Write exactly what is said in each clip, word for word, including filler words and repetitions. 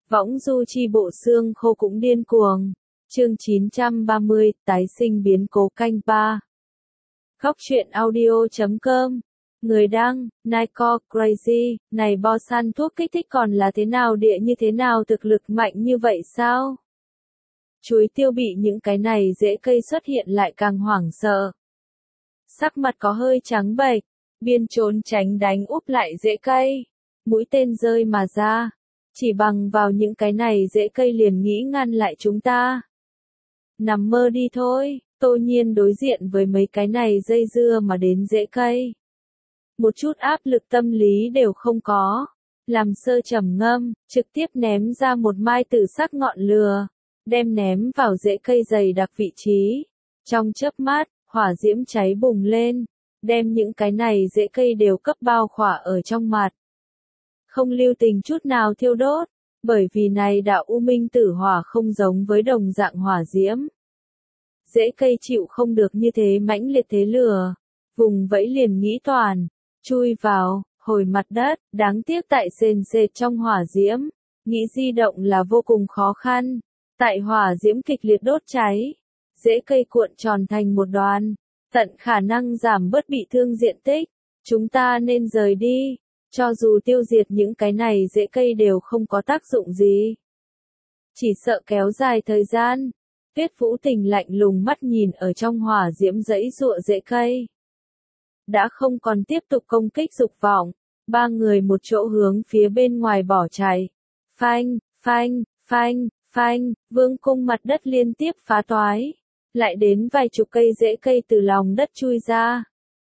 Võng du chi bộ xương khô cũng điên cuồng. Chương chín trăm ba mươi, tái sinh biến cố canh ba. Góc truyện audio chấm com. Người đăng, Nico Crazy, này bo săn thuốc kích thích còn là thế nào địa như thế nào thực lực mạnh như vậy sao? Chuối tiêu bị những cái này rễ cây xuất hiện lại càng hoảng sợ. Sắc mặt có hơi trắng bệch, biên trốn tránh đánh úp lại rễ cây. Mũi tên rơi mà ra. Chỉ bằng vào những cái này rễ cây liền nghĩ ngăn lại chúng ta. Nằm mơ đi thôi, Tô Nhiên đối diện với mấy cái này dây dưa mà đến rễ cây. Một chút áp lực tâm lý đều không có. Làm sơ trầm ngâm, trực tiếp ném ra một mai tử sắc ngọn lửa, đem ném vào rễ cây dày đặc vị trí. Trong chớp mắt, hỏa diễm cháy bùng lên, đem những cái này rễ cây đều cấp bao khỏa ở trong mặt. Không lưu tình chút nào thiêu đốt, bởi vì này đạo u minh tử hỏa không giống với đồng dạng hỏa diễm. Rễ cây chịu không được như thế mãnh liệt thế lửa, vùng vẫy liền nghĩ toàn, chui vào, hồi mặt đất, đáng tiếc tại sền sệt trong hỏa diễm, nghĩ di động là vô cùng khó khăn, tại hỏa diễm kịch liệt đốt cháy, rễ cây cuộn tròn thành một đoàn, tận khả năng giảm bớt bị thương diện tích, chúng ta nên rời đi. Cho dù tiêu diệt những cái này rễ cây đều không có tác dụng gì. Chỉ sợ kéo dài thời gian. Tuyết Vũ Tình lạnh lùng mắt nhìn ở trong hỏa diễm dãy giụa rễ cây. Đã không còn tiếp tục công kích dục vọng. Ba người một chỗ hướng phía bên ngoài bỏ chạy. Phanh, phanh, phanh, phanh, vương cung mặt đất liên tiếp phá toái. Lại đến vài chục cây rễ cây từ lòng đất chui ra.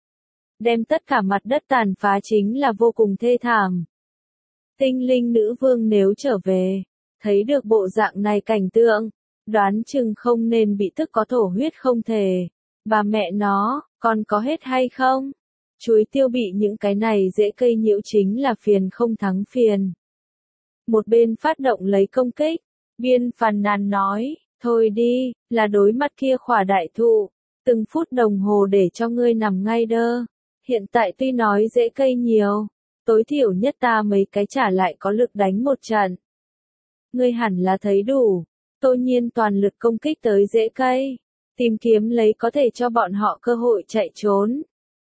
Đem tất cả mặt đất tàn phá chính là vô cùng thê thảm. Tinh linh nữ vương nếu trở về, thấy được bộ dạng này cảnh tượng, đoán chừng không nên bị tức có thổ huyết không thể. Bà mẹ nó, còn có hết hay không? Chuối tiêu bị những cái này dễ cây nhiễu chính là phiền không thắng phiền. Một bên phát động lấy công kích, biên phàn nàn nói, thôi đi, là đối mặt kia khỏa đại thụ, từng phút đồng hồ để cho ngươi nằm ngay đơ. Hiện tại tuy nói rễ cây nhiều, tối thiểu nhất ta mấy cái trả lại có lực đánh một trận. Ngươi hẳn là thấy đủ, Tô Nhiên toàn lực công kích tới rễ cây, tìm kiếm lấy có thể cho bọn họ cơ hội chạy trốn.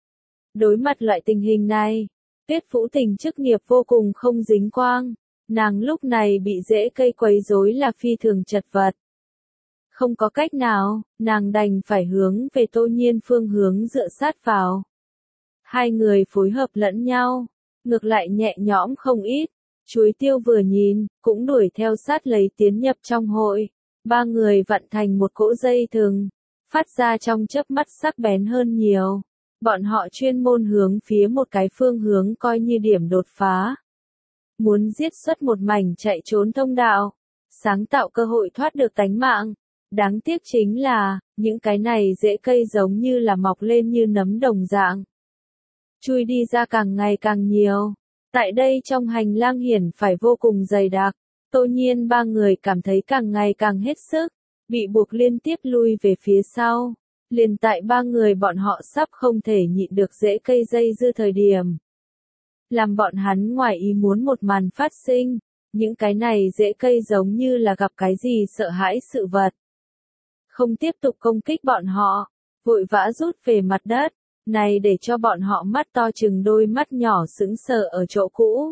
Đối mặt loại tình hình này, Tuyết Vũ Tình chức nghiệp vô cùng không dính quang, nàng lúc này bị rễ cây quấy rối là phi thường chật vật. Không có cách nào, nàng đành phải hướng về Tô Nhiên phương hướng dựa sát vào. Hai người phối hợp lẫn nhau, ngược lại nhẹ nhõm không ít. Chuối tiêu vừa nhìn, cũng đuổi theo sát lấy tiến nhập trong hội. Ba người vặn thành một cỗ dây thừng, phát ra trong chớp mắt sắc bén hơn nhiều. Bọn họ chuyên môn hướng phía một cái phương hướng coi như điểm đột phá. Muốn giết xuất một mảnh chạy trốn thông đạo, sáng tạo cơ hội thoát được tánh mạng. Đáng tiếc chính là, những cái này rễ cây giống như là mọc lên như nấm đồng dạng. Chui đi ra càng ngày càng nhiều. Tại đây trong hành lang hiển phải vô cùng dày đặc. Tô Nhiên ba người cảm thấy càng ngày càng hết sức, bị buộc liên tiếp lui về phía sau. Liền tại ba người bọn họ sắp không thể nhịn được rễ cây dây dưa thời điểm. Làm bọn hắn ngoài ý muốn một màn phát sinh, những cái này rễ cây giống như là gặp cái gì sợ hãi sự vật. Không tiếp tục công kích bọn họ, vội vã rút về mặt đất. Này để cho bọn họ mắt to chừng đôi mắt nhỏ sững sờ ở chỗ cũ.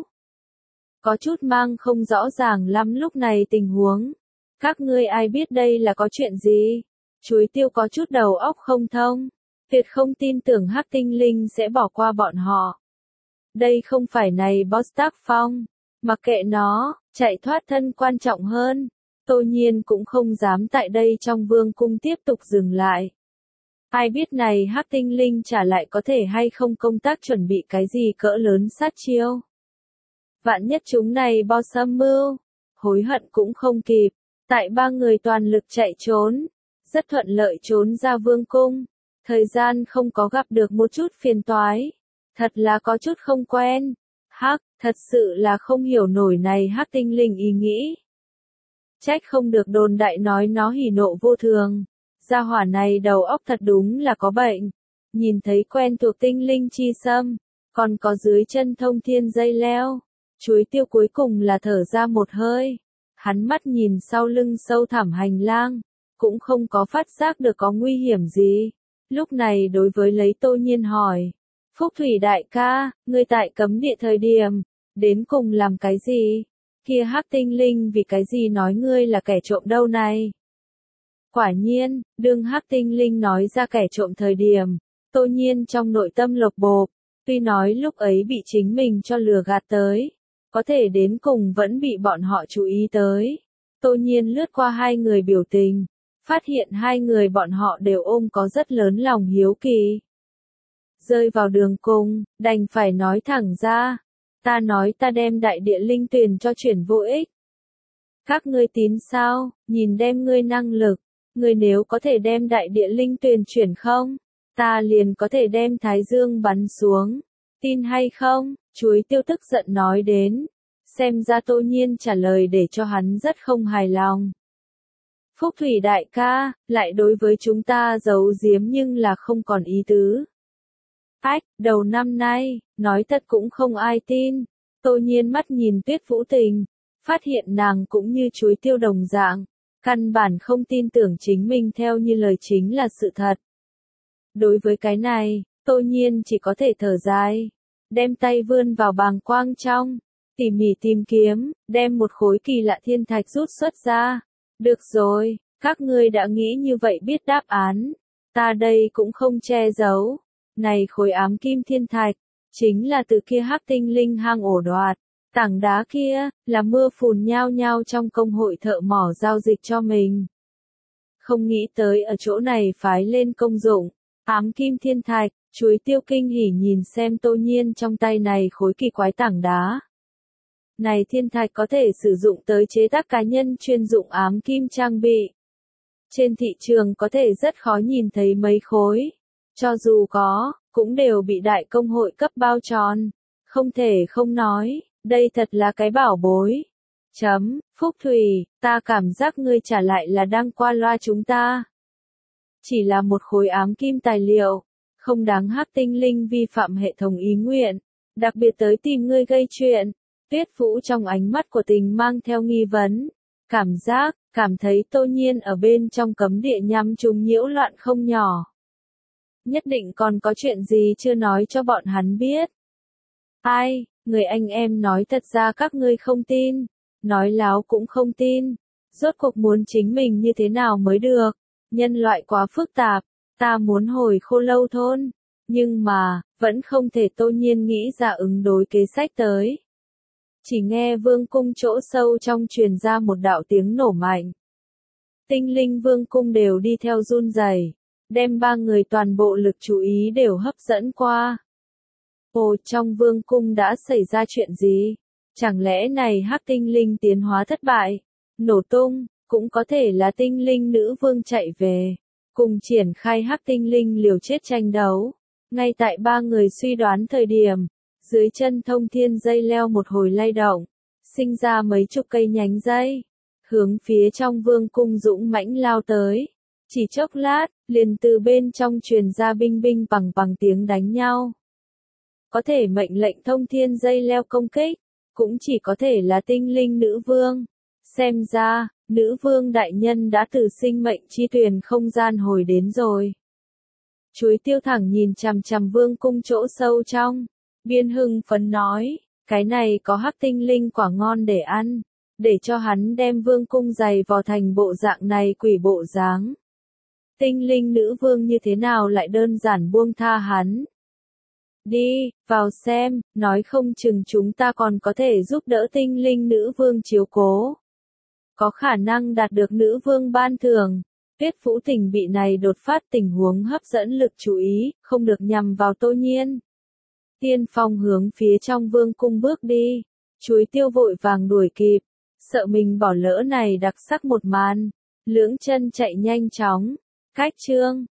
Có chút mang không rõ ràng lắm lúc này tình huống. Các ngươi ai biết đây là có chuyện gì? Chuối tiêu có chút đầu óc không thông. Tuyệt không tin tưởng hắc tinh linh sẽ bỏ qua bọn họ. Đây không phải này boss tác phong. Mặc kệ nó, chạy thoát thân quan trọng hơn. Tô Nhiên cũng không dám tại đây trong vương cung tiếp tục dừng lại. Ai biết này hắc tinh linh trả lại có thể hay không công tác chuẩn bị cái gì cỡ lớn sát chiêu. Vạn nhất chúng này boss âm mưu, hối hận cũng không kịp. Tại ba người toàn lực chạy trốn, rất thuận lợi trốn ra vương cung. Thời gian không có gặp được một chút phiền toái. Thật là có chút không quen. Hắc, thật sự là không hiểu nổi này hắc tinh linh ý nghĩ. Trách không được đồn đại nói nó hỉ nộ vô thường. Gia hỏa này đầu óc thật đúng là có bệnh. Nhìn thấy quen thuộc tinh linh chi sâm, còn có dưới chân thông thiên dây leo. Chuối tiêu cuối cùng là thở ra một hơi. Hắn mắt nhìn sau lưng sâu thẳm hành lang, cũng không có phát giác được có nguy hiểm gì. Lúc này đối với lấy Tô Nhiên hỏi, Phúc Thủy đại ca, ngươi tại cấm địa thời điểm, đến cùng làm cái gì? Kia hắc tinh linh vì cái gì nói ngươi là kẻ trộm đâu này? Quả nhiên, đương hắc tinh linh nói ra kẻ trộm thời điểm, Tô Nhiên trong nội tâm lộc bộp, tuy nói lúc ấy bị chính mình cho lừa gạt tới, có thể đến cùng vẫn bị bọn họ chú ý tới. Tô Nhiên lướt qua hai người biểu tình, phát hiện hai người bọn họ đều ôm có rất lớn lòng hiếu kỳ. Rơi vào đường cùng, đành phải nói thẳng ra, ta nói ta đem đại địa linh tuyền cho chuyển vô ích. Các ngươi tín sao, nhìn đem ngươi năng lực, ngươi nếu có thể đem đại địa linh tuyền chuyển không, ta liền có thể đem Thái Dương bắn xuống, tin hay không? Chuối tiêu tức giận nói đến, xem ra Tô Nhiên trả lời để cho hắn rất không hài lòng. Phúc Thủy đại ca, lại đối với chúng ta giấu giếm nhưng là không còn ý tứ. Ách, đầu năm nay, nói thật cũng không ai tin. Tô Nhiên mắt nhìn Tuyết Vũ Tình, phát hiện nàng cũng như chuối tiêu đồng dạng, căn bản không tin tưởng chính mình theo như lời chính là sự thật. Đối với cái này, Tô Nhiên chỉ có thể thở dài, đem tay vươn vào bàng quang trong, tỉ mỉ tìm kiếm, đem một khối kỳ lạ thiên thạch rút xuất ra. Được rồi, các ngươi đã nghĩ như vậy biết đáp án, ta đây cũng không che giấu. Này khối ám kim thiên thạch, chính là từ kia hắc tinh linh hang ổ đoạt. Tảng đá kia, là mưa phùn nhao nhao trong công hội thợ mỏ giao dịch cho mình. Không nghĩ tới ở chỗ này phái lên công dụng, ám kim thiên thạch, chuối tiêu kinh hỉ nhìn xem Tô Nhiên trong tay này khối kỳ quái tảng đá. Này thiên thạch có thể sử dụng tới chế tác cá nhân chuyên dụng ám kim trang bị. Trên thị trường có thể rất khó nhìn thấy mấy khối. Cho dù có, cũng đều bị đại công hội cấp bao tròn. Không thể không nói, đây thật là cái bảo bối. Chấm, Phúc Thủy, ta cảm giác ngươi trả lại là đang qua loa chúng ta. Chỉ là một khối ám kim tài liệu, không đáng hắc tinh linh vi phạm hệ thống ý nguyện, đặc biệt tới tìm ngươi gây chuyện. Tuyết Vũ trong ánh mắt của tình mang theo nghi vấn, cảm giác, cảm thấy Tô Nhiên ở bên trong cấm địa nhằm chúng nhiễu loạn không nhỏ. Nhất định còn có chuyện gì chưa nói cho bọn hắn biết. Ai, người anh em nói thật ra các ngươi không tin, nói láo cũng không tin, rốt cuộc muốn chính mình như thế nào mới được, nhân loại quá phức tạp, ta muốn hồi Khô Lâu thôn, nhưng mà, vẫn không thể Tô Nhiên nghĩ ra ứng đối kế sách tới. Chỉ nghe vương cung chỗ sâu trong truyền ra một đạo tiếng nổ mạnh. Tinh linh vương cung đều đi theo run rẩy, đem ba người toàn bộ lực chú ý đều hấp dẫn qua. Ồ, trong vương cung đã xảy ra chuyện gì? Chẳng lẽ này hắc tinh linh tiến hóa thất bại, nổ tung, cũng có thể là tinh linh nữ vương chạy về, cùng triển khai hắc tinh linh liều chết tranh đấu. Ngay tại ba người suy đoán thời điểm, dưới chân thông thiên dây leo một hồi lay động, sinh ra mấy chục cây nhánh dây, hướng phía trong vương cung dũng mãnh lao tới. Chỉ chốc lát, liền từ bên trong truyền ra binh binh bằng bằng tiếng đánh nhau. Có thể mệnh lệnh thông thiên dây leo công kích, cũng chỉ có thể là tinh linh nữ vương. Xem ra, nữ vương đại nhân đã từ sinh mệnh chi thuyền không gian hồi đến rồi. Chuối tiêu thẳng nhìn chằm chằm vương cung chỗ sâu trong, biên hưng phấn nói, cái này có hắc tinh linh quả ngon để ăn, để cho hắn đem vương cung giày vò thành bộ dạng này quỷ bộ dáng. Tinh linh nữ vương như thế nào lại đơn giản buông tha hắn. Đi, vào xem, nói không chừng chúng ta còn có thể giúp đỡ tinh linh nữ vương chiếu cố. Có khả năng đạt được nữ vương ban thưởng. Tuyết Vũ Tình bị này đột phát tình huống hấp dẫn lực chú ý, không được nhằm vào Tô Nhiên. Tiên Phong hướng phía trong vương cung bước đi, chuối tiêu vội vàng đuổi kịp, sợ mình bỏ lỡ này đặc sắc một màn, lưỡng chân chạy nhanh chóng, cách chương.